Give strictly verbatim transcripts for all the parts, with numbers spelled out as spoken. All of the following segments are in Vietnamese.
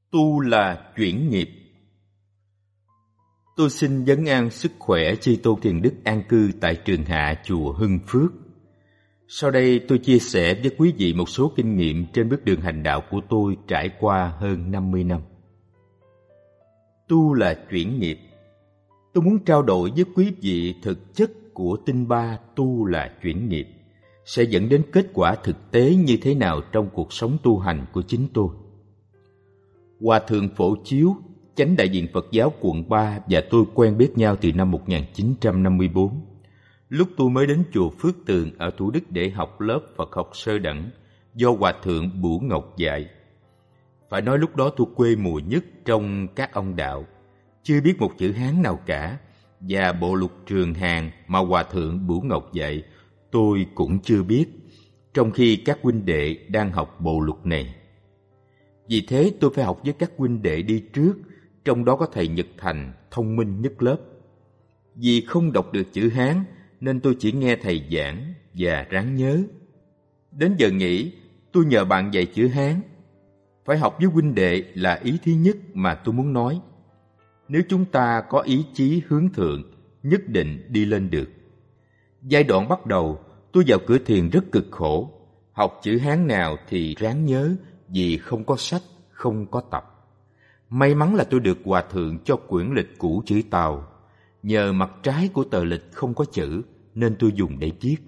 Tu là chuyển nghiệp. Tôi xin vấn an sức khỏe chư tôn thiền đức an cư tại trường hạ chùa Hưng Phước. Sau đây tôi chia sẻ với quý vị một số kinh nghiệm trên bước đường hành đạo của tôi trải qua hơn năm mươi năm. Tu là chuyển nghiệp. Tôi muốn trao đổi với quý vị thực chất của tinh ba tu là chuyển nghiệp sẽ dẫn đến kết quả thực tế như thế nào trong cuộc sống tu hành của chính tôi. Hòa thượng Phổ Chiếu, chánh đại diện Phật giáo quận ba và tôi quen biết nhau từ năm một nghìn chín trăm năm mươi tư. Lúc tôi mới đến chùa Phước Tường ở Thủ Đức để học lớp Phật học sơ đẳng do Hòa thượng Bửu Ngọc dạy. Phải nói lúc đó tôi quê mùa nhất trong các ông đạo, chưa biết một chữ Hán nào cả, và bộ lục Trường Hàn mà Hòa thượng Bửu Ngọc dạy tôi cũng chưa biết, trong khi các huynh đệ đang học bộ lục này. Vì thế tôi phải học với các huynh đệ đi trước, trong đó có thầy Nhật Thành, thông minh nhất lớp. Vì không đọc được chữ Hán nên tôi chỉ nghe thầy giảng và ráng nhớ. Đến giờ nghỉ, tôi nhờ bạn dạy chữ Hán. Phải học với huynh đệ là ý thứ nhất mà tôi muốn nói. Nếu chúng ta có ý chí hướng thượng, nhất định đi lên được. Giai đoạn bắt đầu, tôi vào cửa thiền rất cực khổ. Học chữ Hán nào thì ráng nhớ, vì không có sách, không có tập. May mắn là tôi được Hòa thượng cho quyển lịch cũ chữ Tàu. Nhờ mặt trái của tờ lịch không có chữ, nên tôi dùng để viết.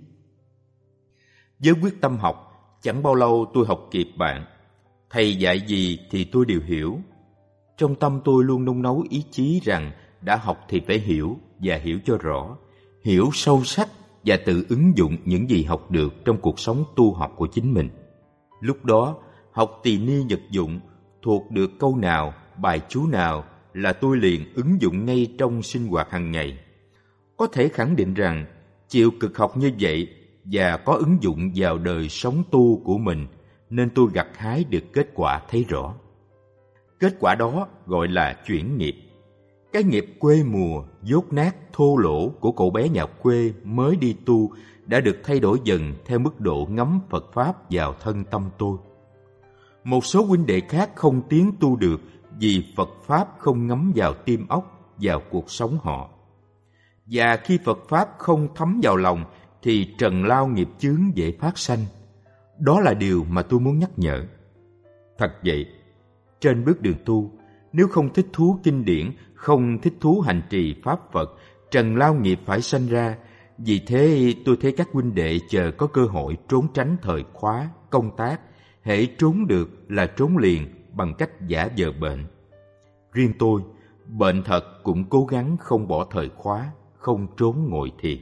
Với quyết tâm học, chẳng bao lâu tôi học kịp bạn. Thầy dạy gì thì tôi đều hiểu. Trong tâm tôi luôn nung nấu ý chí rằng đã học thì phải hiểu và hiểu cho rõ, hiểu sâu sắc và tự ứng dụng những gì học được trong cuộc sống tu học của chính mình. Lúc đó, học tỳ ni nhật dụng, thuộc được câu nào, bài chú nào là tôi liền ứng dụng ngay trong sinh hoạt hàng ngày. Có thể khẳng định rằng, chịu cực học như vậy và có ứng dụng vào đời sống tu của mình, nên tôi gặt hái được kết quả thấy rõ. Kết quả đó gọi là chuyển nghiệp. Cái nghiệp quê mùa, dốt nát, thô lỗ của cậu bé nhà quê mới đi tu đã được thay đổi dần theo mức độ ngấm Phật Pháp vào thân tâm tôi. Một số huynh đệ khác không tiến tu được vì Phật Pháp không ngấm vào tim óc, vào cuộc sống họ. Và khi Phật Pháp không thấm vào lòng thì trần lao nghiệp chướng dễ phát sanh. Đó là điều mà tôi muốn nhắc nhở. Thật vậy, trên bước đường tu, nếu không thích thú kinh điển, không thích thú hành trì Pháp Phật, trần lao nghiệp phải sanh ra. Vì thế tôi thấy các huynh đệ chờ có cơ hội trốn tránh thời khóa, công tác, hễ trốn được là trốn liền bằng cách giả vờ bệnh. Riêng tôi, bệnh thật cũng cố gắng không bỏ thời khóa, không trốn ngồi thiền.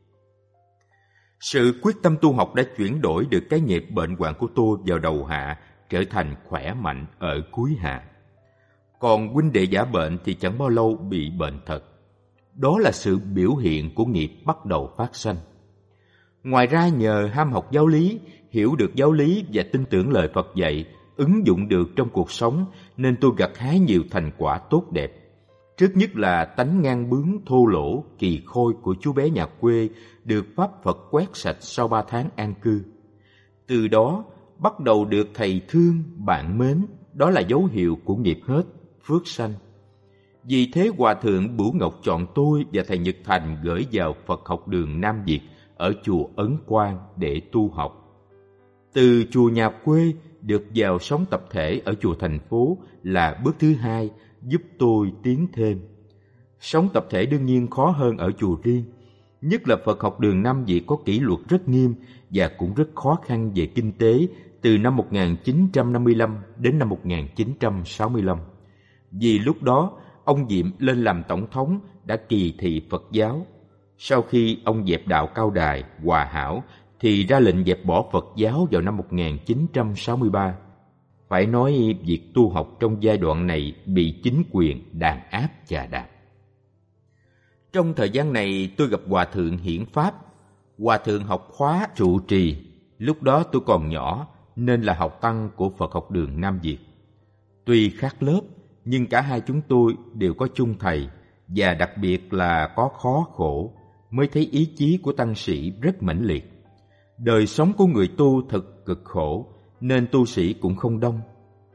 Sự quyết tâm tu học đã chuyển đổi được cái nghiệp bệnh hoạn của tôi vào đầu hạ, trở thành khỏe mạnh ở cuối hạ. Còn huynh đệ giả bệnh thì chẳng bao lâu bị bệnh thật. Đó là sự biểu hiện của nghiệp bắt đầu phát sanh. Ngoài ra nhờ ham học giáo lý, hiểu được giáo lý và tin tưởng lời Phật dạy, ứng dụng được trong cuộc sống nên tôi gặt hái nhiều thành quả tốt đẹp. Trước nhất là tánh ngang bướng thô lỗ, kỳ khôi của chú bé nhà quê được Pháp Phật quét sạch sau ba tháng an cư. Từ đó bắt đầu được thầy thương, bạn mến, đó là dấu hiệu của nghiệp hết, phước sanh. Vì thế Hòa thượng Bửu Ngọc chọn tôi và thầy Nhật Thành gửi vào Phật học đường Nam Việt ở chùa Ấn Quang để tu học. Từ chùa nhà quê được vào sống tập thể ở chùa thành phố là bước thứ hai giúp tôi tiến thêm. Sống tập thể đương nhiên khó hơn ở chùa riêng, nhất là Phật học đường Nam Việt có kỷ luật rất nghiêm và cũng rất khó khăn về kinh tế từ năm một nghìn chín trăm năm mươi lăm đến năm một nghìn chín trăm sáu mươi lăm. Vì lúc đó, ông Diệm lên làm tổng thống đã kỳ thị Phật giáo. Sau khi ông dẹp đạo Cao Đài, Hòa Hảo, thì ra lệnh dẹp bỏ Phật giáo vào năm một nghìn chín trăm sáu mươi ba. Phải nói việc tu học trong giai đoạn này bị chính quyền đàn áp chà đạp. Trong thời gian này tôi gặp Hòa thượng Hiển Pháp. Hòa thượng học khóa trụ trì. Lúc đó tôi còn nhỏ nên là học tăng của Phật học đường Nam Việt. Tuy khác lớp nhưng cả hai chúng tôi đều có chung thầy, và đặc biệt là có khó khổ mới thấy ý chí của tăng sĩ rất mãnh liệt. Đời sống của người tu thật cực khổ nên tu sĩ cũng không đông.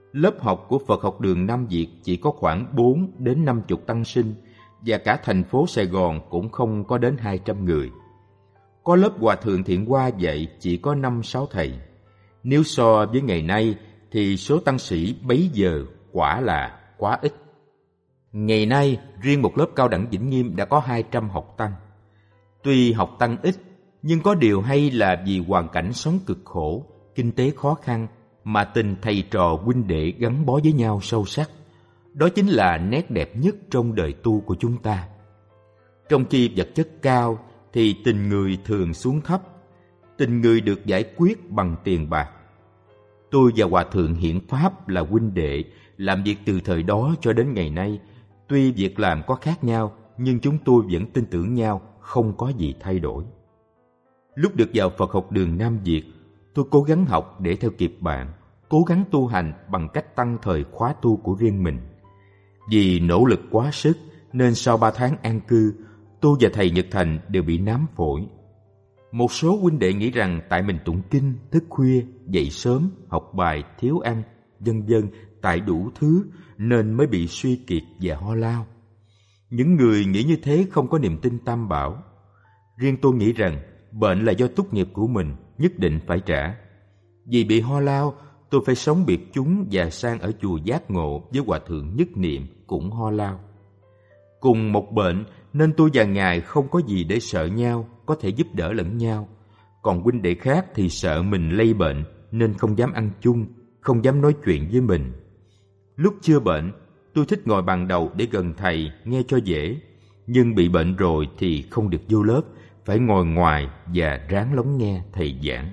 Lớp học của Phật học đường Nam Việt chỉ có khoảng bốn đến năm chục tăng sinh, và cả thành phố Sài Gòn cũng không có đến hai trăm người. Có lớp Hòa Thượng Thiện Hoa dạy chỉ có năm sáu thầy. Nếu so với ngày nay thì số tăng sĩ bấy giờ quả là quá ít. Ngày nay, riêng một lớp cao đẳng Vĩnh Nghiêm đã có hai trăm học tăng. Tuy học tăng ít, nhưng có điều hay là vì hoàn cảnh sống cực khổ, kinh tế khó khăn, mà tình thầy trò huynh đệ gắn bó với nhau sâu sắc. Đó chính là nét đẹp nhất trong đời tu của chúng ta. Trong khi vật chất cao thì tình người thường xuống thấp, tình người được giải quyết bằng tiền bạc. Tôi và Hòa Thượng Hiển Pháp là huynh đệ, làm việc từ thời đó cho đến ngày nay. Tuy việc làm có khác nhau, nhưng chúng tôi vẫn tin tưởng nhau, không có gì thay đổi. Lúc được vào Phật học đường Nam Việt, tôi cố gắng học để theo kịp bạn, cố gắng tu hành bằng cách tăng thời khóa tu của riêng mình. Vì nỗ lực quá sức nên sau ba tháng an cư, tôi và thầy Nhật Thành đều bị nám phổi. Một số huynh đệ nghĩ rằng tại mình tụng kinh, thức khuya, dậy sớm, học bài, thiếu ăn, vân vân, tại đủ thứ nên mới bị suy kiệt và ho lao. Những người nghĩ như thế không có niềm tin Tam Bảo. Riêng tôi nghĩ rằng bệnh là do túc nghiệp của mình, nhất định phải trả. Vì bị ho lao, tôi phải sống biệt chúng và sang ở chùa Giác Ngộ với Hòa Thượng Nhất Niệm cũng ho lao. Cùng một bệnh nên tôi và Ngài không có gì để sợ nhau, có thể giúp đỡ lẫn nhau. Còn huynh đệ khác thì sợ mình lây bệnh nên không dám ăn chung, không dám nói chuyện với mình. Lúc chưa bệnh, tôi thích ngồi bàn đầu để gần thầy, nghe cho dễ. Nhưng bị bệnh rồi thì không được vô lớp, phải ngồi ngoài và ráng lắng nghe thầy giảng.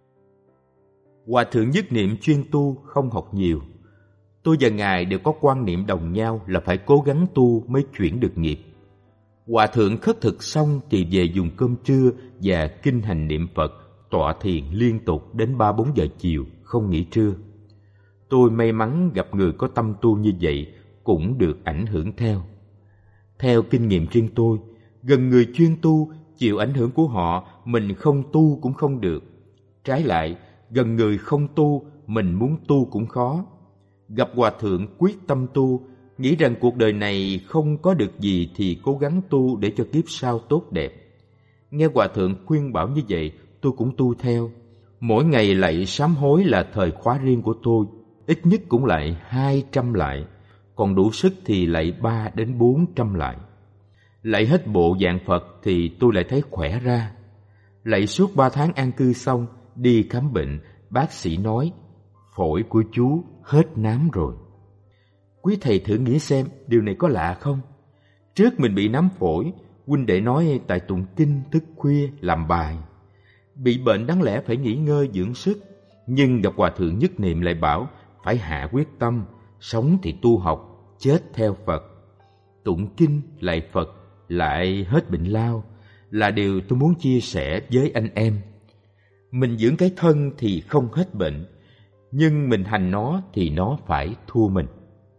Hòa Thượng Nhất Niệm chuyên tu, không học nhiều. Tôi và Ngài đều có quan niệm đồng nhau là phải cố gắng tu mới chuyển được nghiệp. Hòa Thượng khất thực xong thì về dùng cơm trưa và kinh hành niệm Phật, tọa thiền liên tục đến ba bốn giờ chiều, không nghỉ trưa. Tôi may mắn gặp người có tâm tu như vậy, cũng được ảnh hưởng theo. Theo kinh nghiệm riêng tôi, gần người chuyên tu, chịu ảnh hưởng của họ, mình không tu cũng không được. Trái lại, gần người không tu, mình muốn tu cũng khó. Gặp Hòa Thượng quyết tâm tu, nghĩ rằng cuộc đời này không có được gì thì cố gắng tu để cho kiếp sau tốt đẹp. Nghe Hòa Thượng khuyên bảo như vậy, tôi cũng tu theo. Mỗi ngày lạy sám hối là thời khóa riêng của tôi, ít nhất cũng lạy hai trăm lại, còn đủ sức thì lạy ba đến bốn trăm lại. Lạy hết bộ dạng Phật thì tôi lại thấy khỏe ra. Lạy suốt ba tháng an cư xong, đi khám bệnh, bác sĩ nói, phổi của chú hết nám rồi. Quý thầy thử nghĩ xem, điều này có lạ không? Trước mình bị nám phổi, huynh đệ nói tại tụng kinh, thức khuya, làm bài. Bị bệnh đáng lẽ phải nghỉ ngơi dưỡng sức, nhưng gặp Hòa Thượng Nhất Niệm lại bảo phải hạ quyết tâm, sống thì tu học, chết theo Phật. Tụng kinh lại Phật, lại hết bệnh lao, là điều tôi muốn chia sẻ với anh em. Mình dưỡng cái thân thì không hết bệnh, nhưng mình hành nó thì nó phải thua mình.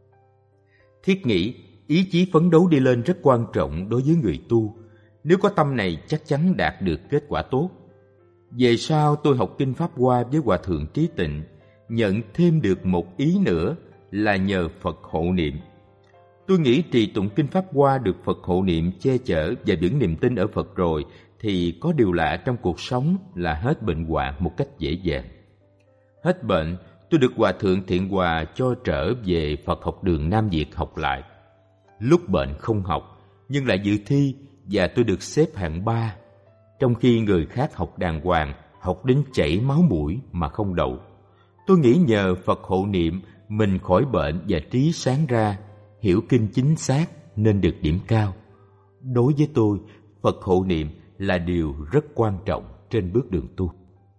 Thiết nghĩ, ý chí phấn đấu đi lên rất quan trọng đối với người tu. Nếu có tâm này chắc chắn đạt được kết quả tốt. Về sau tôi học Kinh Pháp Hoa với Hòa Thượng Trí Tịnh, nhận thêm được một ý nữa là nhờ Phật hộ niệm. Tôi nghĩ trì tụng Kinh Pháp Hoa được Phật hộ niệm che chở và vững niềm tin ở Phật rồi, thì có điều lạ trong cuộc sống là hết bệnh hoạn một cách dễ dàng. Hết bệnh, tôi được Hòa Thượng Thiện Hòa cho trở về Phật học đường Nam Việt học lại. Lúc bệnh không học, nhưng lại dự thi và tôi được xếp hạng ba, trong khi người khác học đàng hoàng, học đến chảy máu mũi mà không đậu. Tôi nghĩ nhờ Phật hộ niệm mình khỏi bệnh và trí sáng ra, hiểu kinh chính xác nên được điểm cao. Đối với tôi, Phật hộ niệm là điều rất quan trọng trên bước đường tu.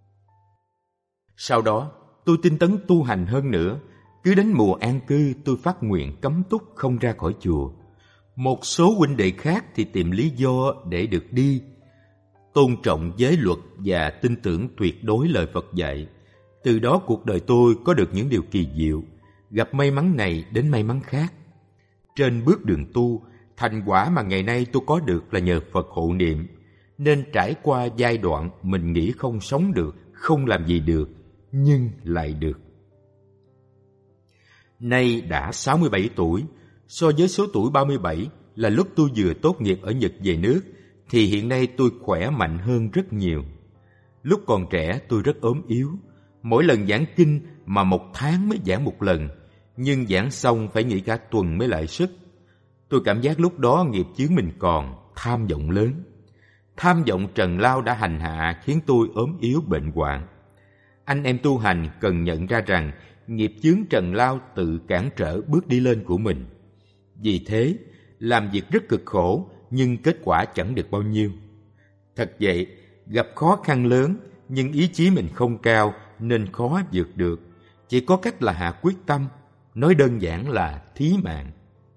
Sau đó, tôi tinh tấn tu hành hơn nữa. Cứ đến mùa an cư, tôi phát nguyện cấm túc không ra khỏi chùa. Một số huynh đệ khác thì tìm lý do để được đi. Tôn trọng giới luật và tin tưởng tuyệt đối lời Phật dạy. Từ đó cuộc đời tôi có được những điều kỳ diệu, gặp may mắn này đến may mắn khác. Trên bước đường tu, thành quả mà ngày nay tôi có được là nhờ Phật hộ niệm, nên trải qua giai đoạn mình nghĩ không sống được, không làm gì được, nhưng lại được. Nay đã sáu mươi bảy tuổi, so với số tuổi ba mươi bảy là lúc tôi vừa tốt nghiệp ở Nhật về nước, thì hiện nay tôi khỏe mạnh hơn rất nhiều. Lúc còn trẻ tôi rất ốm yếu, mỗi lần giảng kinh mà một tháng mới giảng một lần, nhưng giảng xong phải nghỉ cả tuần mới lại sức. Tôi cảm giác lúc đó nghiệp chướng mình còn, tham vọng lớn. Tham vọng trần lao đã hành hạ khiến tôi ốm yếu bệnh hoạn. Anh em tu hành cần nhận ra rằng nghiệp chướng trần lao tự cản trở bước đi lên của mình. Vì thế, làm việc rất cực khổ nhưng kết quả chẳng được bao nhiêu. Thật vậy, gặp khó khăn lớn nhưng ý chí mình không cao nên khó vượt được. Chỉ có cách là hạ quyết tâm, nói đơn giản là thí mạng.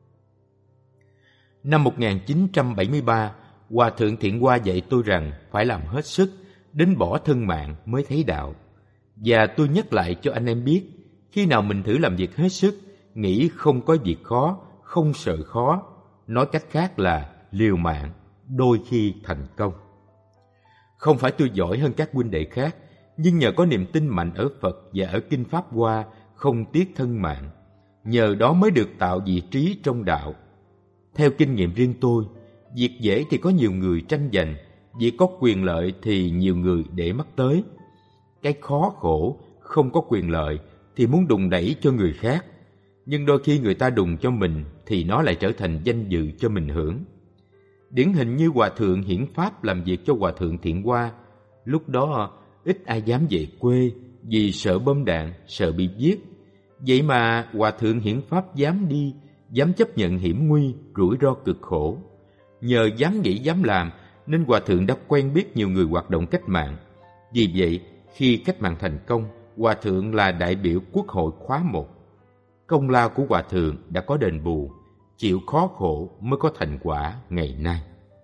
Năm một nghìn chín trăm bảy mươi ba, Hòa Thượng Thiện Hoa dạy tôi rằng phải làm hết sức, đến bỏ thân mạng mới thấy đạo. Và tôi nhắc lại cho anh em biết, khi nào mình thử làm việc hết sức, nghĩ không có việc khó, không sợ khó, nói cách khác là liều mạng, đôi khi thành công. Không phải tôi giỏi hơn các huynh đệ khác, nhưng nhờ có niềm tin mạnh ở Phật và ở Kinh Pháp Hoa, không tiếc thân mạng, nhờ đó mới được tạo vị trí trong đạo. Theo kinh nghiệm riêng tôi, việc dễ thì có nhiều người tranh giành, việc có quyền lợi thì nhiều người để mắt tới. Cái khó khổ, không có quyền lợi thì muốn đùn đẩy cho người khác, nhưng đôi khi người ta đùn cho mình thì nó lại trở thành danh dự cho mình hưởng. Điển hình như Hòa Thượng Hiển Pháp làm việc cho Hòa Thượng Thiện Hoa, lúc đó ít ai dám về quê vì sợ bom đạn, sợ bị giết. Vậy mà Hòa Thượng Hiển Pháp dám đi, dám chấp nhận hiểm nguy, rủi ro cực khổ. Nhờ dám nghĩ dám làm nên Hòa Thượng đã quen biết nhiều người hoạt động cách mạng. Vì vậy, khi cách mạng thành công, Hòa Thượng là đại biểu Quốc hội khóa một. Công lao của Hòa Thượng đã có đền bù, chịu khó khổ mới có thành quả ngày nay.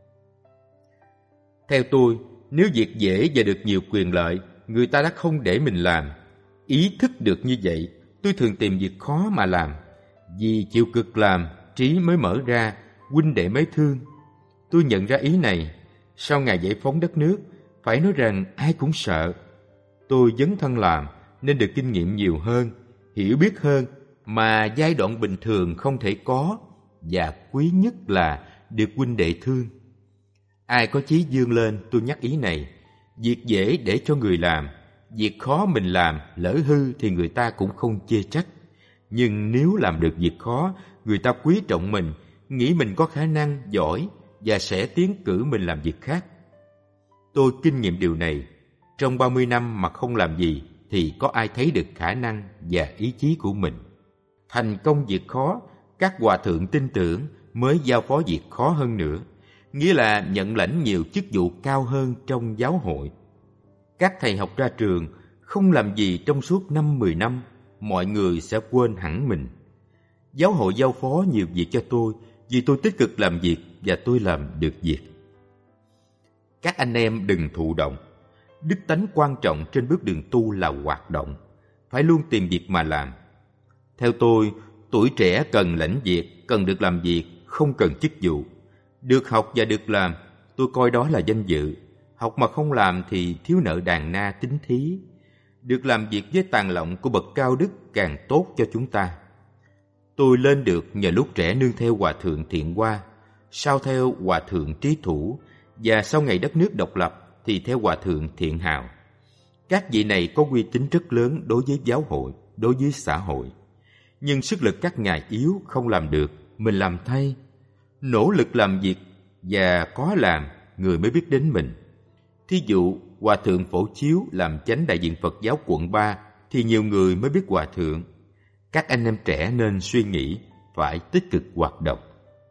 Theo tôi, nếu việc dễ và được nhiều quyền lợi, người ta đã không để mình làm. Ý thức được như vậy, tôi thường tìm việc khó mà làm. Vì chịu cực làm, trí mới mở ra, huynh đệ mới thương. Tôi nhận ra ý này, sau ngày giải phóng đất nước, phải nói rằng ai cũng sợ. Tôi dấn thân làm nên được kinh nghiệm nhiều hơn, hiểu biết hơn mà giai đoạn bình thường không thể có, và quý nhất là được huynh đệ thương. Ai có chí vươn lên, tôi nhắc ý này, việc dễ để cho người làm, việc khó mình làm, lỡ hư thì người ta cũng không chê trách. Nhưng nếu làm được việc khó, người ta quý trọng mình, nghĩ mình có khả năng, giỏi và sẽ tiến cử mình làm việc khác. Tôi kinh nghiệm điều này, trong ba mươi năm mà không làm gì thì có ai thấy được khả năng và ý chí của mình. Thành công việc khó, các hòa thượng tin tưởng mới giao phó việc khó hơn nữa, nghĩa là nhận lãnh nhiều chức vụ cao hơn trong giáo hội. Các thầy học ra trường không làm gì trong suốt năm mười năm, mọi người sẽ quên hẳn mình. Giáo hội giao phó nhiều việc cho tôi vì tôi tích cực làm việc và tôi làm được việc. Các anh em đừng thụ động. Đức tánh quan trọng trên bước đường tu là hoạt động, phải luôn tìm việc mà làm. Theo tôi, tuổi trẻ cần lãnh việc, cần được làm việc, không cần chức vụ. Được học và được làm, tôi coi đó là danh dự. Học mà không làm thì thiếu nợ đàn na tính thí. Được làm việc với tàn lộng của bậc cao đức càng tốt cho chúng ta. Tôi lên được nhờ lúc trẻ nương theo Hòa Thượng Thiện Hoa, sau theo Hòa Thượng Trí Thủ, và sau ngày đất nước độc lập thì theo Hòa Thượng Thiện Hào. Các vị này có uy tín rất lớn đối với giáo hội, đối với xã hội. Nhưng sức lực các ngài yếu, không làm được, mình làm thay. Nỗ lực làm việc và có làm, người mới biết đến mình. Thí dụ, Hòa Thượng Phổ Chiếu làm chánh đại diện Phật giáo quận ba thì nhiều người mới biết Hòa Thượng. Các anh em trẻ nên suy nghĩ, phải tích cực hoạt động.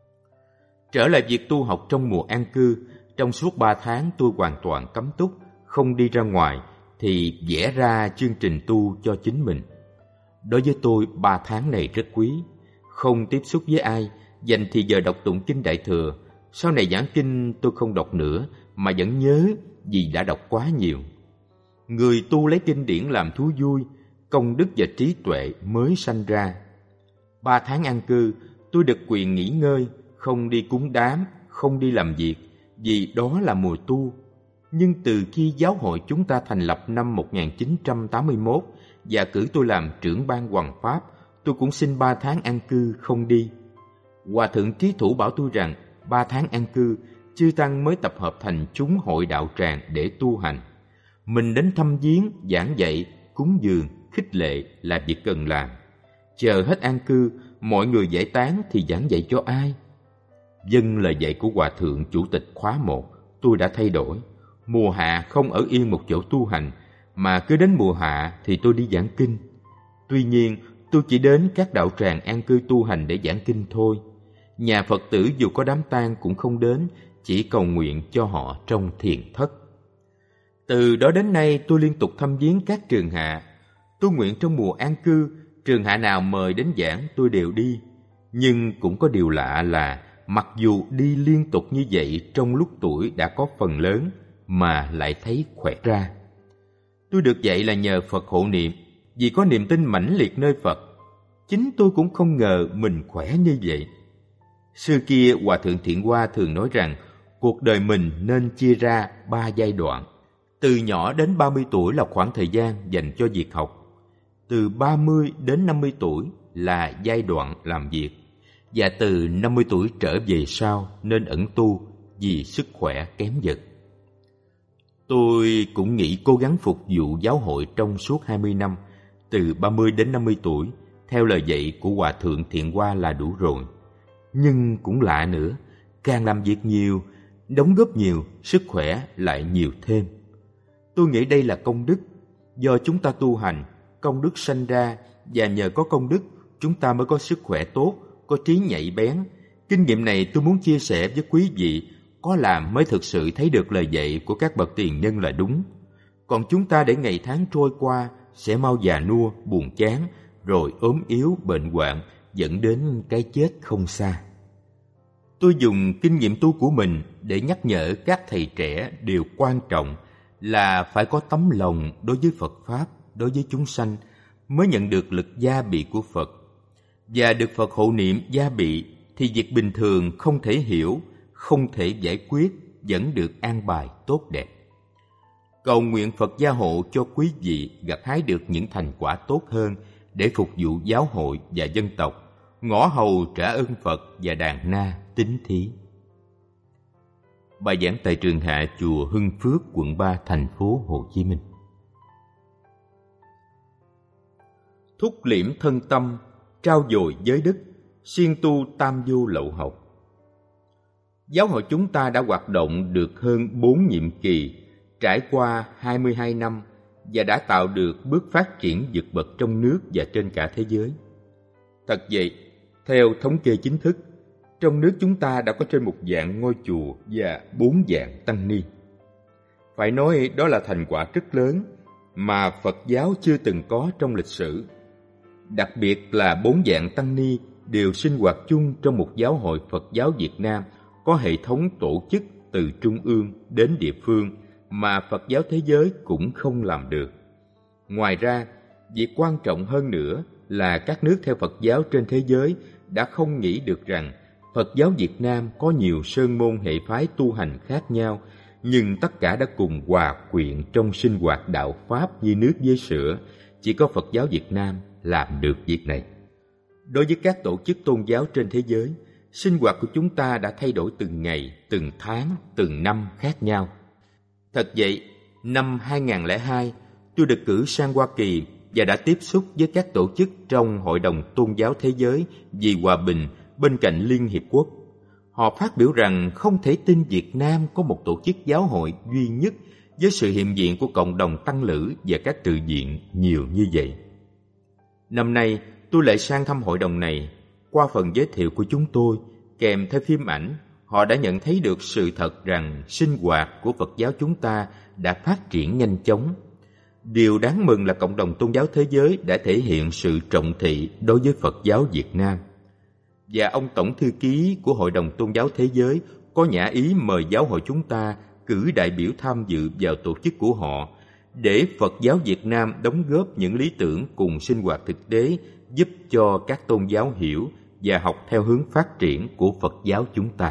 Trở lại việc tu học trong mùa an cư, trong suốt ba tháng tôi hoàn toàn cấm túc, không đi ra ngoài, thì vẽ ra chương trình tu cho chính mình. Đối với tôi, ba tháng này rất quý, không tiếp xúc với ai, dành thì giờ đọc tụng kinh Đại Thừa. Sau này giảng kinh tôi không đọc nữa, mà vẫn nhớ vì đã đọc quá nhiều. Người tu lấy kinh điển làm thú vui, công đức và trí tuệ mới sanh ra. Ba tháng an cư, tôi được quyền nghỉ ngơi, không đi cúng đám, không đi làm việc, vì đó là mùa tu. Nhưng từ khi giáo hội chúng ta thành lập năm một nghìn chín trăm tám mươi mốt và cử tôi làm trưởng ban Hoằng Pháp, tôi cũng xin ba tháng an cư không đi. Hòa thượng Trí Thủ bảo tôi rằng ba tháng an cư, chư tăng mới tập hợp thành chúng hội đạo tràng để tu hành. Mình đến thăm viếng, giảng dạy, cúng dường, khích lệ là việc cần làm. Chờ hết an cư, mọi người giải tán thì giảng dạy cho ai? Vâng lời dạy của Hòa thượng Chủ tịch khóa một, tôi đã thay đổi. Mùa hạ không ở yên một chỗ tu hành, mà cứ đến mùa hạ thì tôi đi giảng kinh. Tuy nhiên, tôi chỉ đến các đạo tràng an cư tu hành để giảng kinh thôi. Nhà Phật tử dù có đám tang cũng không đến, chỉ cầu nguyện cho họ trong thiền thất. Từ đó đến nay tôi liên tục thăm viếng các trường hạ. Tôi nguyện trong mùa an cư, trường hạ nào mời đến giảng tôi đều đi. Nhưng cũng có điều lạ là mặc dù đi liên tục như vậy trong lúc tuổi đã có phần lớn mà lại thấy khỏe ra. Tôi được dạy là nhờ Phật hộ niệm, vì có niềm tin mãnh liệt nơi Phật. Chính tôi cũng không ngờ mình khỏe như vậy. Xưa kia Hòa thượng Thiện Hoa thường nói rằng cuộc đời mình nên chia ra ba giai đoạn. Từ nhỏ đến ba mươi tuổi là khoảng thời gian dành cho việc học. Từ ba mươi đến năm mươi tuổi là giai đoạn làm việc. Và từ năm mươi tuổi trở về sau nên ẩn tu vì sức khỏe kém dần. Tôi cũng nghĩ cố gắng phục vụ giáo hội trong suốt hai mươi năm, từ ba mươi đến năm mươi tuổi, theo lời dạy của Hòa thượng Thiện Hoa là đủ rồi. Nhưng cũng lạ nữa, càng làm việc nhiều, đóng góp nhiều, sức khỏe lại nhiều thêm. Tôi nghĩ đây là công đức. Do chúng ta tu hành, công đức sanh ra, và nhờ có công đức, chúng ta mới có sức khỏe tốt, có trí nhạy bén. Kinh nghiệm này tôi muốn chia sẻ với quý vị, có làm mới thực sự thấy được lời dạy của các bậc tiền nhân là đúng. Còn chúng ta để ngày tháng trôi qua, sẽ mau già nua, buồn chán, rồi ốm yếu, bệnh hoạn, dẫn đến cái chết không xa. Tôi dùng kinh nghiệm tu của mình để nhắc nhở các thầy trẻ điều quan trọng là phải có tấm lòng đối với Phật Pháp, đối với chúng sanh, mới nhận được lực gia bị của Phật. Và được Phật hộ niệm gia bị thì việc bình thường không thể hiểu, không thể giải quyết vẫn được an bài tốt đẹp. Cầu nguyện Phật gia hộ cho quý vị gặt hái được những thành quả tốt hơn để phục vụ giáo hội và dân tộc, ngõ hầu trả ơn Phật và đàn na tín thí. Bài giảng tại trường hạ chùa Hưng Phước, quận ba, thành phố Hồ Chí Minh. Thúc liễm thân tâm, trao dồi giới đức, siêng tu tam vô lậu học. Giáo hội chúng ta đã hoạt động được hơn bốn nhiệm kỳ, trải qua hai mươi hai năm và đã tạo được bước phát triển vượt bậc trong nước và trên cả thế giới. Thật vậy, theo thống kê chính thức, trong nước chúng ta đã có trên một vạn ngôi chùa và bốn vạn tăng ni. Phải nói đó là thành quả rất lớn mà Phật giáo chưa từng có trong lịch sử. Đặc biệt là bốn vạn tăng ni đều sinh hoạt chung trong một giáo hội Phật giáo Việt Nam có hệ thống tổ chức từ trung ương đến địa phương mà Phật giáo thế giới cũng không làm được. Ngoài ra, việc quan trọng hơn nữa là các nước theo Phật giáo trên thế giới đã không nghĩ được rằng Phật giáo Việt Nam có nhiều sơn môn hệ phái tu hành khác nhau, nhưng tất cả đã cùng hòa quyện trong sinh hoạt đạo Pháp như nước với sữa. Chỉ có Phật giáo Việt Nam làm được việc này. Đối với các tổ chức tôn giáo trên thế giới, sinh hoạt của chúng ta đã thay đổi từng ngày, từng tháng, từng năm khác nhau. Thật vậy, năm hai không không hai, tôi được cử sang Hoa Kỳ và đã tiếp xúc với các tổ chức trong Hội đồng Tôn giáo Thế giới vì Hòa bình bên cạnh Liên Hiệp Quốc. Họ phát biểu rằng không thể tin Việt Nam có một tổ chức giáo hội duy nhất với sự hiện diện của cộng đồng tăng lữ và các tự viện nhiều như vậy. Năm nay, tôi lại sang thăm hội đồng này. Qua phần giới thiệu của chúng tôi, kèm theo phim ảnh, họ đã nhận thấy được sự thật rằng sinh hoạt của Phật giáo chúng ta đã phát triển nhanh chóng. Điều đáng mừng là cộng đồng tôn giáo thế giới đã thể hiện sự trọng thị đối với Phật giáo Việt Nam. Và ông Tổng Thư ký của Hội đồng Tôn giáo Thế giới có nhã ý mời giáo hội chúng ta cử đại biểu tham dự vào tổ chức của họ để Phật giáo Việt Nam đóng góp những lý tưởng cùng sinh hoạt thực tế giúp cho các tôn giáo hiểu và học theo hướng phát triển của Phật giáo chúng ta.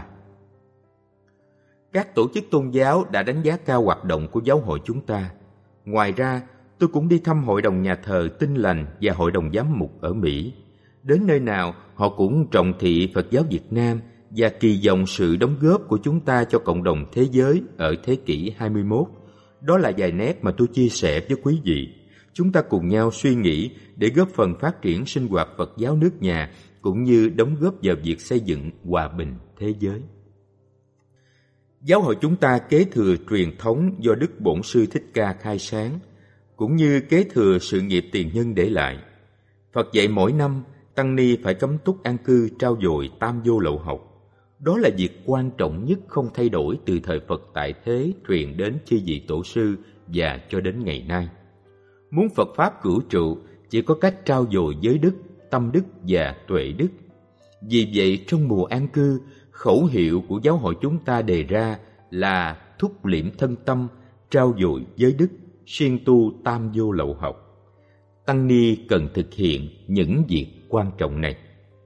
Các tổ chức tôn giáo đã đánh giá cao hoạt động của giáo hội chúng ta. Ngoài ra, tôi cũng đi thăm Hội đồng Nhà thờ Tin lành và Hội đồng Giám mục ở Mỹ. Đến nơi nào họ cũng trọng thị Phật giáo Việt Nam và kỳ vọng sự đóng góp của chúng ta cho cộng đồng thế giới ở thế kỷ hai mươi mốt. Đó là vài nét mà tôi chia sẻ với quý vị. Chúng ta cùng nhau suy nghĩ để góp phần phát triển sinh hoạt Phật giáo nước nhà cũng như đóng góp vào việc xây dựng hòa bình thế giới. Giáo hội chúng ta kế thừa truyền thống do Đức Bổn Sư Thích Ca khai sáng, cũng như kế thừa sự nghiệp tiền nhân để lại. Phật dạy mỗi năm, tăng ni phải cấm túc an cư trao dồi tam vô lậu học. Đó là việc quan trọng nhất không thay đổi từ thời Phật tại thế truyền đến chư vị tổ sư và cho đến ngày nay. Muốn Phật Pháp cửu trụ, chỉ có cách trao dồi giới đức, tâm đức và tuệ đức. Vì vậy, trong mùa an cư, khẩu hiệu của giáo hội chúng ta đề ra là thúc liễm thân tâm, trao dồi giới đức, siêng tu tam vô lậu học. Tăng ni cần thực hiện những việc quan trọng này.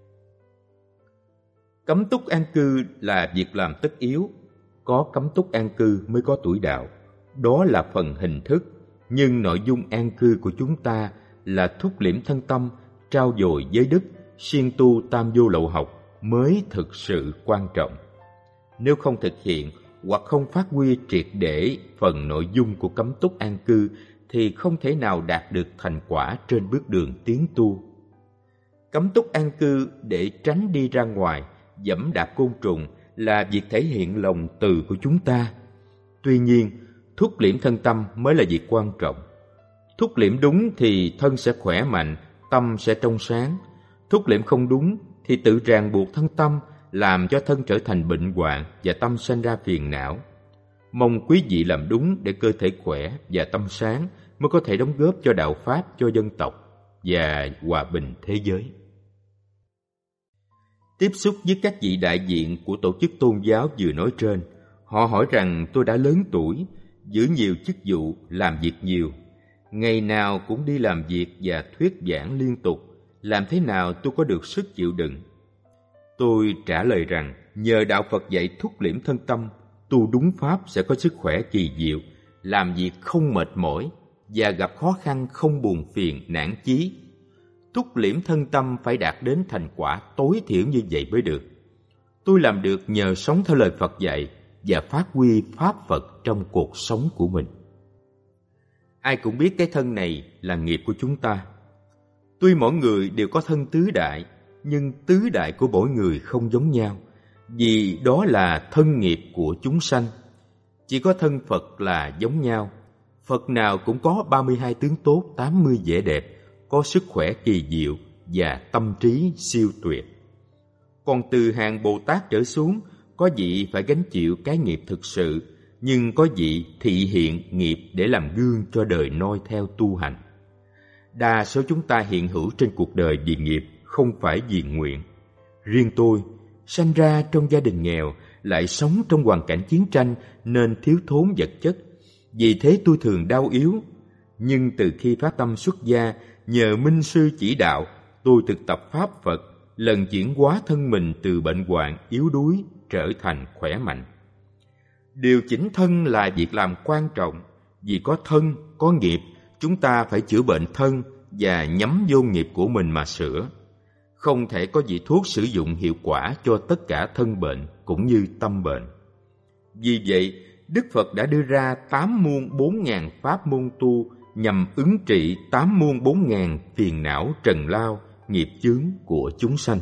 Cấm túc an cư là việc làm tất yếu. Có cấm túc an cư mới có tuổi đạo. Đó là phần hình thức, nhưng nội dung an cư của chúng ta là thúc liễm thân tâm, trao dồi giới đức, siêng tu tam vô lậu học mới thực sự quan trọng. Nếu không thực hiện hoặc không phát huy triệt để phần nội dung của cấm túc an cư thì không thể nào đạt được thành quả trên bước đường tiến tu. Cấm túc an cư để tránh đi ra ngoài, dẫm đạp côn trùng là việc thể hiện lòng từ của chúng ta. Tuy nhiên, thúc liễm thân tâm mới là việc quan trọng. Thúc liễm đúng thì thân sẽ khỏe mạnh, tâm sẽ trong sáng. Thúc liễm không đúng thì tự ràng buộc thân tâm, làm cho thân trở thành bệnh hoạn và tâm sanh ra phiền não. Mong quý vị làm đúng để cơ thể khỏe và tâm sáng mới có thể đóng góp cho đạo Pháp, cho dân tộc và hòa bình thế giới. Tiếp xúc với các vị đại diện của tổ chức tôn giáo vừa nói trên, họ hỏi rằng tôi đã lớn tuổi, giữ nhiều chức vụ, làm việc nhiều. Ngày nào cũng đi làm việc và thuyết giảng liên tục, làm thế nào tôi có được sức chịu đựng? Tôi trả lời rằng, nhờ đạo Phật dạy thúc liễm thân tâm, tu đúng pháp sẽ có sức khỏe kỳ diệu, làm việc không mệt mỏi và gặp khó khăn không buồn phiền, nản chí. Thúc liễm thân tâm phải đạt đến thành quả tối thiểu như vậy mới được. Tôi làm được nhờ sống theo lời Phật dạy và phát huy pháp Phật trong cuộc sống của mình. Ai cũng biết cái thân này là nghiệp của chúng ta. Tuy mỗi người đều có thân tứ đại, nhưng tứ đại của mỗi người không giống nhau, vì đó là thân nghiệp của chúng sanh. Chỉ có thân Phật là giống nhau. Phật nào cũng có ba mươi hai tướng tốt, tám mươi vẻ đẹp, có sức khỏe kỳ diệu và tâm trí siêu tuyệt. Còn từ hàng Bồ Tát trở xuống, có vị phải gánh chịu cái nghiệp thực sự, nhưng có vị thị hiện nghiệp để làm gương cho đời noi theo tu hành. Đa số chúng ta hiện hữu trên cuộc đời vì nghiệp, không phải vì nguyện. Riêng tôi, sanh ra trong gia đình nghèo, lại sống trong hoàn cảnh chiến tranh nên thiếu thốn vật chất. Vì thế tôi thường đau yếu. Nhưng từ khi phát tâm xuất gia, nhờ Minh Sư chỉ đạo, tôi thực tập Pháp Phật, lần chuyển hóa thân mình từ bệnh hoạn, yếu đuối, trở thành khỏe mạnh. Điều chỉnh thân là việc làm quan trọng. Vì có thân, có nghiệp, chúng ta phải chữa bệnh thân và nhắm vô nghiệp của mình mà sửa. Không thể có vị thuốc sử dụng hiệu quả cho tất cả thân bệnh cũng như tâm bệnh. Vì vậy, Đức Phật đã đưa ra tám muôn bốn ngàn pháp môn tu nhằm ứng trị tám muôn bốn ngàn phiền não trần lao, nghiệp chướng của chúng sanh.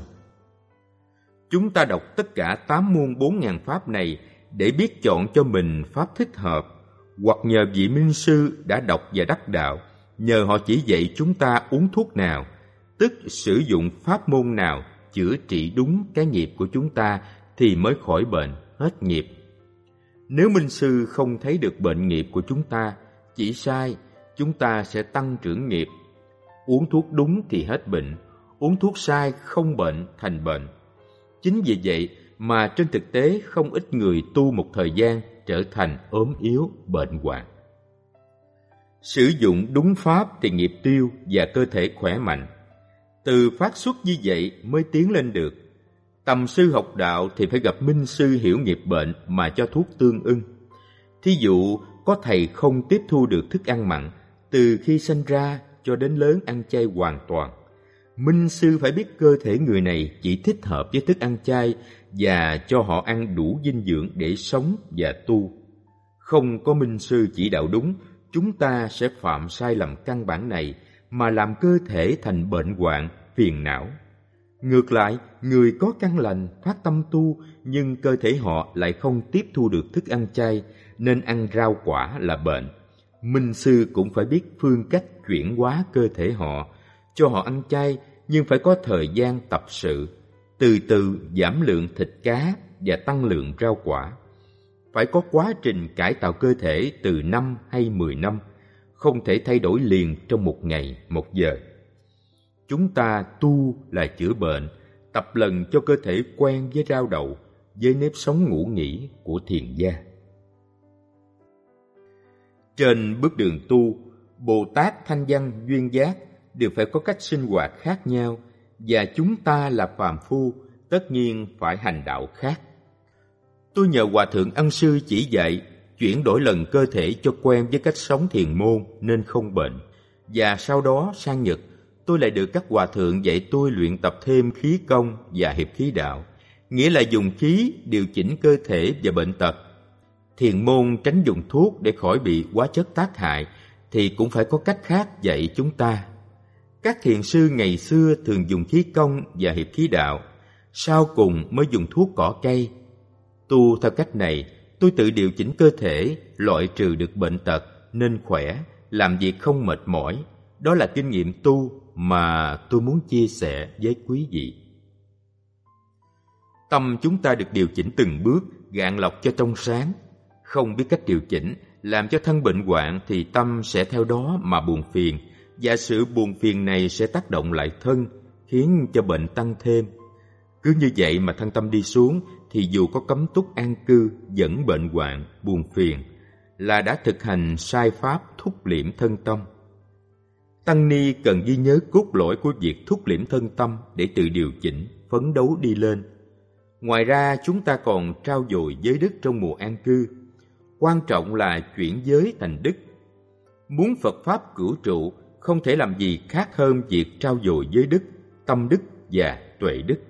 Chúng ta đọc tất cả tám muôn bốn ngàn pháp này để biết chọn cho mình pháp thích hợp, hoặc nhờ vị Minh Sư đã đọc và đắc đạo, nhờ họ chỉ dạy chúng ta uống thuốc nào, tức sử dụng pháp môn nào chữa trị đúng cái nghiệp của chúng ta thì mới khỏi bệnh, hết nghiệp. Nếu Minh Sư không thấy được bệnh nghiệp của chúng ta, chỉ sai, chúng ta sẽ tăng trưởng nghiệp. Uống thuốc đúng thì hết bệnh, uống thuốc sai không bệnh thành bệnh. Chính vì vậy mà trên thực tế không ít người tu một thời gian trở thành ốm yếu, bệnh hoạn. Sử dụng đúng pháp thì nghiệp tiêu và cơ thể khỏe mạnh. Từ phát xuất như vậy mới tiến lên được. Tầm sư học đạo thì phải gặp Minh Sư hiểu nghiệp bệnh mà cho thuốc tương ưng. Thí dụ có thầy không tiếp thu được thức ăn mặn, từ khi sinh ra cho đến lớn ăn chay hoàn toàn. minh sư phải biết cơ thể người này chỉ thích hợp với thức ăn chay và cho họ ăn đủ dinh dưỡng để sống và tu. Không có minh sư chỉ đạo đúng, chúng ta sẽ phạm sai lầm căn bản này mà làm cơ thể thành bệnh hoạn, phiền não. Ngược lại, người có căn lành, phát tâm tu, nhưng cơ thể họ lại không tiếp thu được thức ăn chay, nên ăn rau quả là bệnh. Minh sư cũng phải biết phương cách chuyển hóa cơ thể họ, cho họ ăn chay, nhưng phải có thời gian tập sự, từ từ giảm lượng thịt cá và tăng lượng rau quả. Phải có quá trình cải tạo cơ thể từ năm hay mười năm, không thể thay đổi liền trong một ngày, một giờ. Chúng ta tu là chữa bệnh, tập lần cho cơ thể quen với rau đậu, với nếp sống ngủ nghỉ của thiền gia. Trên bước đường tu, Bồ Tát, Thanh Văn, Duyên Giác đều phải có cách sinh hoạt khác nhau, và chúng ta là phàm phu, tất nhiên phải hành đạo khác. Tôi nhờ Hòa Thượng Ân Sư chỉ dạy, chuyển đổi lần cơ thể cho quen với cách sống thiền môn nên không bệnh. Và sau đó sang Nhật, tôi lại được các Hòa Thượng dạy tôi luyện tập thêm khí công và hiệp khí đạo, nghĩa là dùng khí điều chỉnh cơ thể và bệnh tật. Thiền môn tránh dùng thuốc để khỏi bị hóa chất tác hại, thì cũng phải có cách khác dạy chúng ta. Các thiền sư ngày xưa thường dùng khí công và hiệp khí đạo, sau cùng mới dùng thuốc cỏ cây. Tu theo cách này, tôi tự điều chỉnh cơ thể, loại trừ được bệnh tật, nên khỏe, làm việc không mệt mỏi. Đó là kinh nghiệm tu mà tôi muốn chia sẻ với quý vị. Tâm chúng ta được điều chỉnh từng bước, gạn lọc cho trong sáng. Không biết cách điều chỉnh, làm cho thân bệnh hoạn thì tâm sẽ theo đó mà buồn phiền, và sự buồn phiền này sẽ tác động lại thân, khiến cho bệnh tăng thêm. Cứ như vậy mà thân tâm đi xuống, thì dù có cấm túc an cư, vẫn bệnh hoạn, buồn phiền, là đã thực hành sai pháp thúc liễm thân tâm. Tăng ni cần ghi nhớ cốt lõi của việc thúc liễm thân tâm để tự điều chỉnh, phấn đấu đi lên. Ngoài ra, chúng ta còn trau dồi giới đức trong mùa an cư. Quan trọng là chuyển giới thành đức. Muốn Phật Pháp cửu trụ, không thể làm gì khác hơn việc trau dồi giới đức, tâm đức và tuệ đức.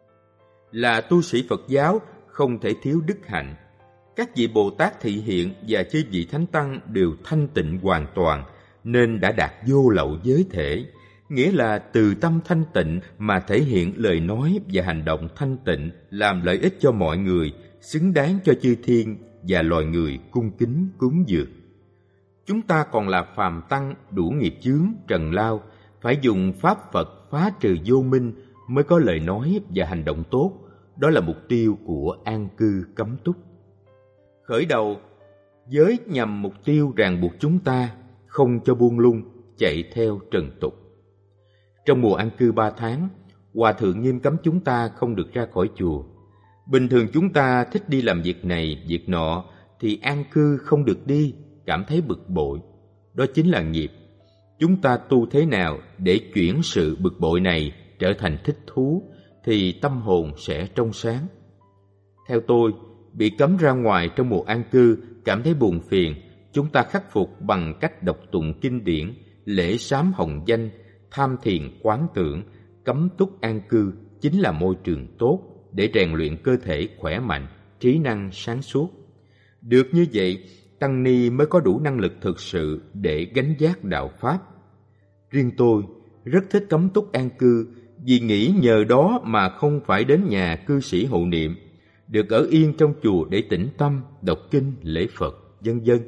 Là tu sĩ Phật giáo, không thể thiếu đức hạnh. Các vị Bồ Tát thị hiện và chư vị Thánh Tăng đều thanh tịnh hoàn toàn, nên đã đạt vô lậu giới thể, nghĩa là từ tâm thanh tịnh mà thể hiện lời nói và hành động thanh tịnh, làm lợi ích cho mọi người, xứng đáng cho chư thiên và loài người cung kính cúng dường. Chúng ta còn là phàm tăng đủ nghiệp chướng trần lao, phải dùng pháp Phật phá trừ vô minh mới có lời nói và hành động tốt. Đó là mục tiêu của an cư cấm túc. Khởi đầu, giới nhằm mục tiêu ràng buộc chúng ta không cho buông lung, chạy theo trần tục. Trong mùa an cư ba tháng, Hòa Thượng nghiêm cấm chúng ta không được ra khỏi chùa. Bình thường chúng ta thích đi làm việc này, việc nọ, thì an cư không được đi, cảm thấy bực bội. Đó chính là nghiệp. Chúng ta tu thế nào để chuyển sự bực bội này trở thành thích thú, thì tâm hồn sẽ trong sáng. Theo tôi, bị cấm ra ngoài trong mùa an cư, cảm thấy buồn phiền, chúng ta khắc phục bằng cách đọc tụng kinh điển, lễ sám hồng danh, tham thiền quán tưởng. Cấm túc an cư chính là môi trường tốt để rèn luyện cơ thể khỏe mạnh, trí năng sáng suốt. Được như vậy, tăng ni mới có đủ năng lực thực sự để gánh vác đạo pháp. Riêng tôi rất thích cấm túc an cư, vì nghĩ nhờ đó mà không phải đến nhà cư sĩ hộ niệm, được ở yên trong chùa để tĩnh tâm, đọc kinh, lễ Phật, vân vân.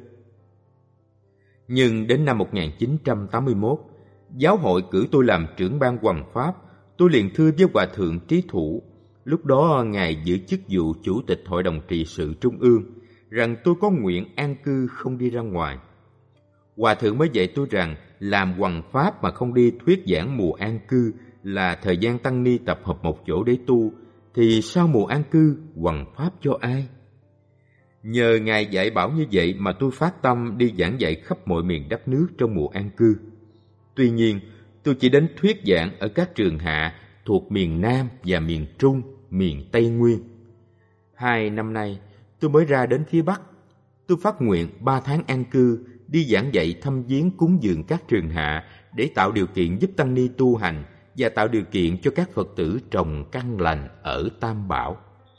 Nhưng đến năm một nghìn chín trăm tám mươi mốt, giáo hội cử tôi làm trưởng ban hoằng pháp. Tôi liền thưa với Hòa Thượng Trí Thủ, lúc đó Ngài giữ chức vụ Chủ tịch Hội đồng trị sự Trung ương, rằng tôi có nguyện an cư không đi ra ngoài. Hòa Thượng mới dạy tôi rằng làm hoằng pháp mà không đi thuyết giảng mùa an cư là thời gian tăng ni tập hợp một chỗ để tu, thì sau mùa an cư hoằng pháp cho ai? Nhờ Ngài dạy bảo như vậy mà tôi phát tâm đi giảng dạy khắp mọi miền đất nước trong mùa an cư. Tuy nhiên, tôi chỉ đến thuyết giảng ở các trường hạ thuộc miền Nam và miền Trung, miền Tây Nguyên. Hai năm nay, tôi mới ra đến phía Bắc. Tôi phát nguyện ba tháng an cư, đi giảng dạy thăm viếng cúng dường các trường hạ để tạo điều kiện giúp tăng ni tu hành và tạo điều kiện cho các Phật tử trồng căn lành ở Tam Bảo.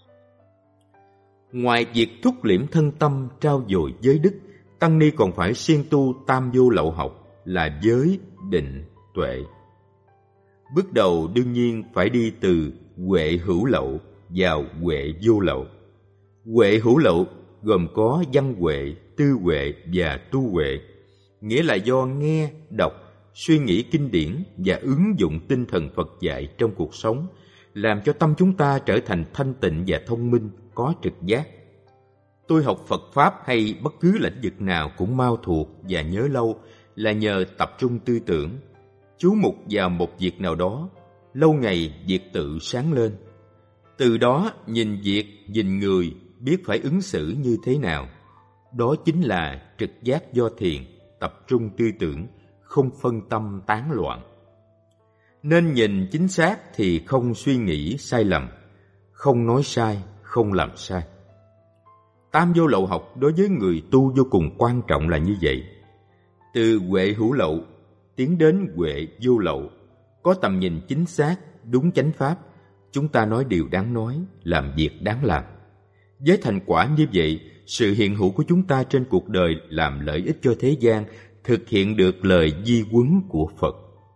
Ngoài việc thúc liễm thân tâm trao dồi giới đức, tăng ni còn phải siêng tu tam vô lậu học là giới, định, tuệ. Bước đầu đương nhiên phải đi từ huệ hữu lậu vào huệ vô lậu. Huệ hữu lậu gồm có văn huệ, tư huệ và tu huệ, nghĩa là do nghe, đọc, suy nghĩ kinh điển và ứng dụng tinh thần Phật dạy trong cuộc sống, làm cho tâm chúng ta trở thành thanh tịnh và thông minh, có trực giác. Tôi học Phật Pháp hay bất cứ lĩnh vực nào cũng mau thuộc và nhớ lâu là nhờ tập trung tư tưởng, chú mục vào một việc nào đó, lâu ngày việc tự sáng lên. Từ đó nhìn việc, nhìn người, biết phải ứng xử như thế nào. Đó chính là trực giác do thiền, tập trung tư tưởng, không phân tâm tán loạn. Nên nhìn chính xác thì không suy nghĩ sai lầm, không nói sai, không làm sai. Tam vô lậu học đối với người tu vô cùng quan trọng là như vậy. Từ huệ hữu lậu tiến đến huệ vô lậu, có tầm nhìn chính xác, đúng chánh pháp, chúng ta nói điều đáng nói, làm việc đáng làm. Với thành quả như vậy, sự hiện hữu của chúng ta trên cuộc đời làm lợi ích cho thế gian, thực hiện được lời di huấn của Phật.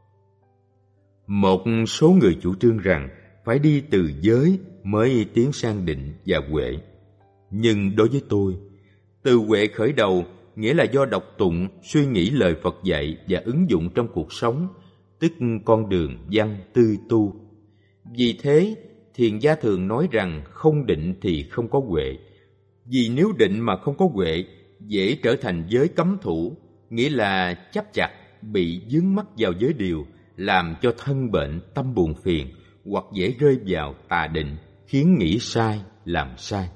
Một số người chủ trương rằng phải đi từ giới mới tiến sang định và huệ. Nhưng đối với tôi, từ huệ khởi đầu nghĩa là do đọc tụng, suy nghĩ lời Phật dạy và ứng dụng trong cuộc sống, tức con đường văn tư tu. Vì thế, thiền gia thường nói rằng không định thì không có huệ. Vì nếu định mà không có huệ, dễ trở thành giới cấm thủ, nghĩa là chấp chặt, bị vướng mắc vào giới điều, làm cho thân bệnh, tâm buồn phiền, hoặc dễ rơi vào tà định, khiến nghĩ sai, làm sai.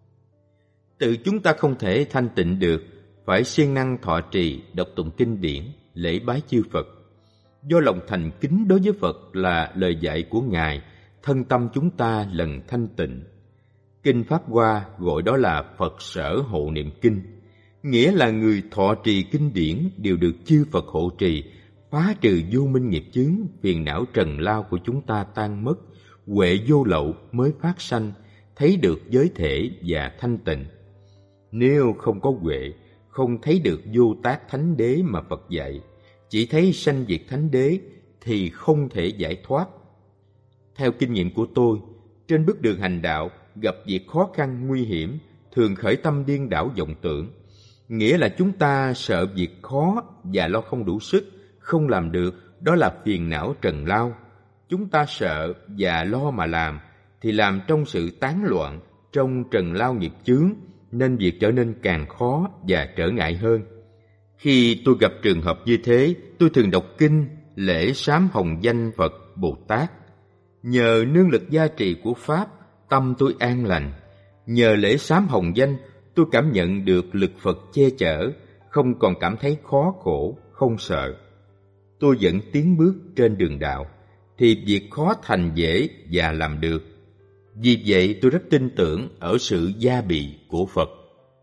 Tự chúng ta không thể thanh tịnh được, phải siêng năng thọ trì, đọc tụng kinh điển, lễ bái chư Phật. Do lòng thành kính đối với Phật là lời dạy của Ngài, thân tâm chúng ta lần thanh tịnh. Kinh Pháp Hoa gọi đó là Phật sở hộ niệm kinh, nghĩa là người thọ trì kinh điển đều được chư Phật hộ trì, phá trừ vô minh nghiệp chướng, phiền não trần lao của chúng ta tan mất, huệ vô lậu mới phát sanh, thấy được giới thể và thanh tịnh. Nếu không có huệ, không thấy được vô tác thánh đế mà Phật dạy, chỉ thấy sanh diệt thánh đế thì không thể giải thoát. Theo kinh nghiệm của tôi, trên bước đường hành đạo gặp việc khó khăn nguy hiểm, thường khởi tâm điên đảo vọng tưởng, nghĩa là chúng ta sợ việc khó và lo không đủ sức, không làm được, đó là phiền não trần lao. Chúng ta sợ và lo mà làm thì làm trong sự tán loạn, trong trần lao nghiệp chướng, nên việc trở nên càng khó và trở ngại hơn. Khi tôi gặp trường hợp như thế, tôi thường đọc kinh, lễ sám hồng danh Phật Bồ Tát. Nhờ nương lực gia trì của Pháp, tâm tôi an lành. Nhờ lễ sám hồng danh, tôi cảm nhận được lực Phật che chở, không còn cảm thấy khó khổ, không sợ. Tôi vẫn tiến bước trên đường đạo, thì việc khó thành dễ và làm được. Vì vậy tôi rất tin tưởng ở sự gia bị của Phật.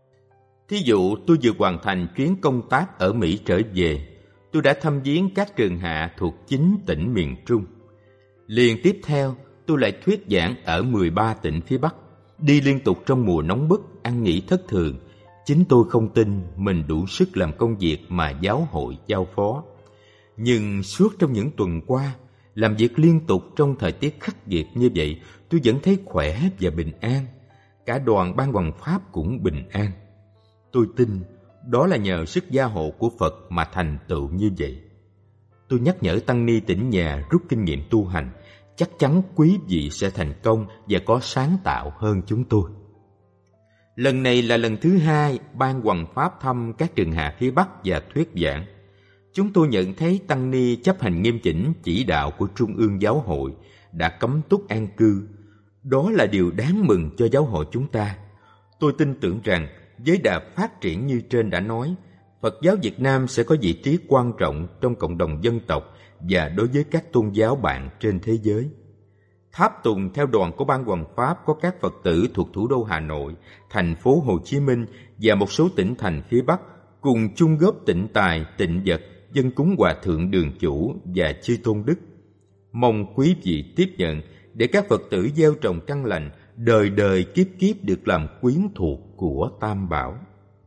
Thí dụ tôi vừa hoàn thành chuyến công tác ở Mỹ trở về, tôi đã thăm viếng các trường hạ thuộc chín tỉnh miền Trung. Liền tiếp theo, tôi lại thuyết giảng ở mười ba tỉnh phía Bắc, đi liên tục trong mùa nóng bức, ăn nghỉ thất thường. Chính tôi không tin mình đủ sức làm công việc mà giáo hội giao phó. Nhưng suốt trong những tuần qua, làm việc liên tục trong thời tiết khắc nghiệt như vậy, tôi vẫn thấy khỏe và bình an. Cả đoàn ban hoằng pháp cũng bình an. Tôi tin đó là nhờ sức gia hộ của Phật mà thành tựu như vậy. Tôi nhắc nhở tăng ni tỉnh nhà rút kinh nghiệm tu hành, chắc chắn quý vị sẽ thành công và có sáng tạo hơn chúng tôi. Lần này là lần thứ hai ban hoằng pháp thăm các trường hạ phía Bắc và thuyết giảng. Chúng tôi nhận thấy tăng ni chấp hành nghiêm chỉnh chỉ đạo của Trung ương Giáo hội, đã cấm túc an cư. Đó là điều đáng mừng cho giáo hội chúng ta. Tôi tin tưởng rằng với đà phát triển như trên đã nói, Phật giáo Việt Nam sẽ có vị trí quan trọng trong cộng đồng dân tộc và đối với các tôn giáo bạn trên thế giới. Tháp tùng theo đoàn của ban hoằng pháp có các Phật tử thuộc thủ đô Hà Nội, thành phố Hồ Chí Minh và một số tỉnh thành phía Bắc cùng chung góp tịnh tài, tịnh vật, dân cúng hòa thượng đường chủ và chư tôn đức. mong quý vị tiếp nhận để các Phật tử gieo trồng căn lành, đời đời kiếp kiếp được làm quyến thuộc của Tam Bảo.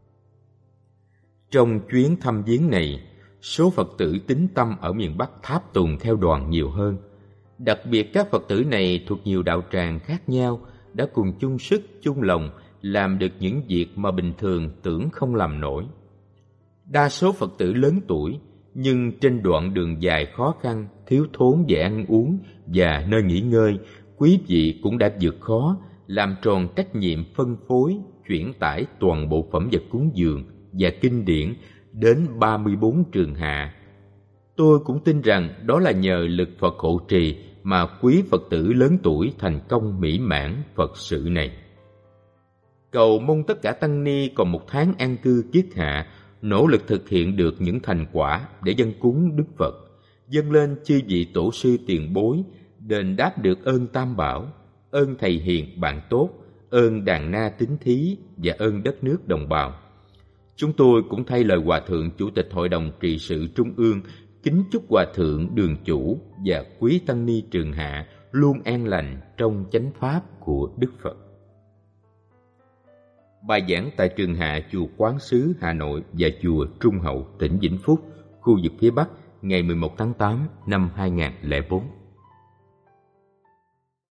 Trong chuyến thăm viếng này, số Phật tử tín tâm ở miền Bắc tháp tùng theo đoàn nhiều hơn. Đặc biệt các Phật tử này thuộc nhiều đạo tràng khác nhau đã cùng chung sức chung lòng làm được những việc mà bình thường tưởng không làm nổi. Đa số Phật tử lớn tuổi, nhưng trên đoạn đường dài khó khăn, thiếu thốn về ăn uống và nơi nghỉ ngơi, quý vị cũng đã vượt khó làm tròn trách nhiệm phân phối, chuyển tải toàn bộ phẩm vật cúng dường và kinh điển đến ba mươi bốn trường hạ. Tôi cũng tin rằng đó là nhờ lực Phật hộ trì mà quý Phật tử lớn tuổi thành công mỹ mãn Phật sự này. Cầu mong tất cả tăng ni còn một tháng an cư kiết hạ, nỗ lực thực hiện được những thành quả để dâng cúng Đức Phật, dâng lên chư vị tổ sư tiền bối, đền đáp được ơn Tam Bảo, ơn thầy hiền bạn tốt, ơn đàn na tín thí và ơn đất nước đồng bào. Chúng tôi cũng thay lời Hòa Thượng Chủ tịch Hội đồng Trị sự Trung ương kính chúc Hòa Thượng Đường Chủ và quý tăng ni Trường Hạ luôn an lành trong chánh pháp của Đức Phật. Bài giảng tại Trường Hạ, chùa Quán Sứ, Hà Nội và chùa Trung Hậu, tỉnh Vĩnh Phúc, khu vực phía Bắc, ngày mười một tháng tám năm hai nghìn không trăm lẻ bốn.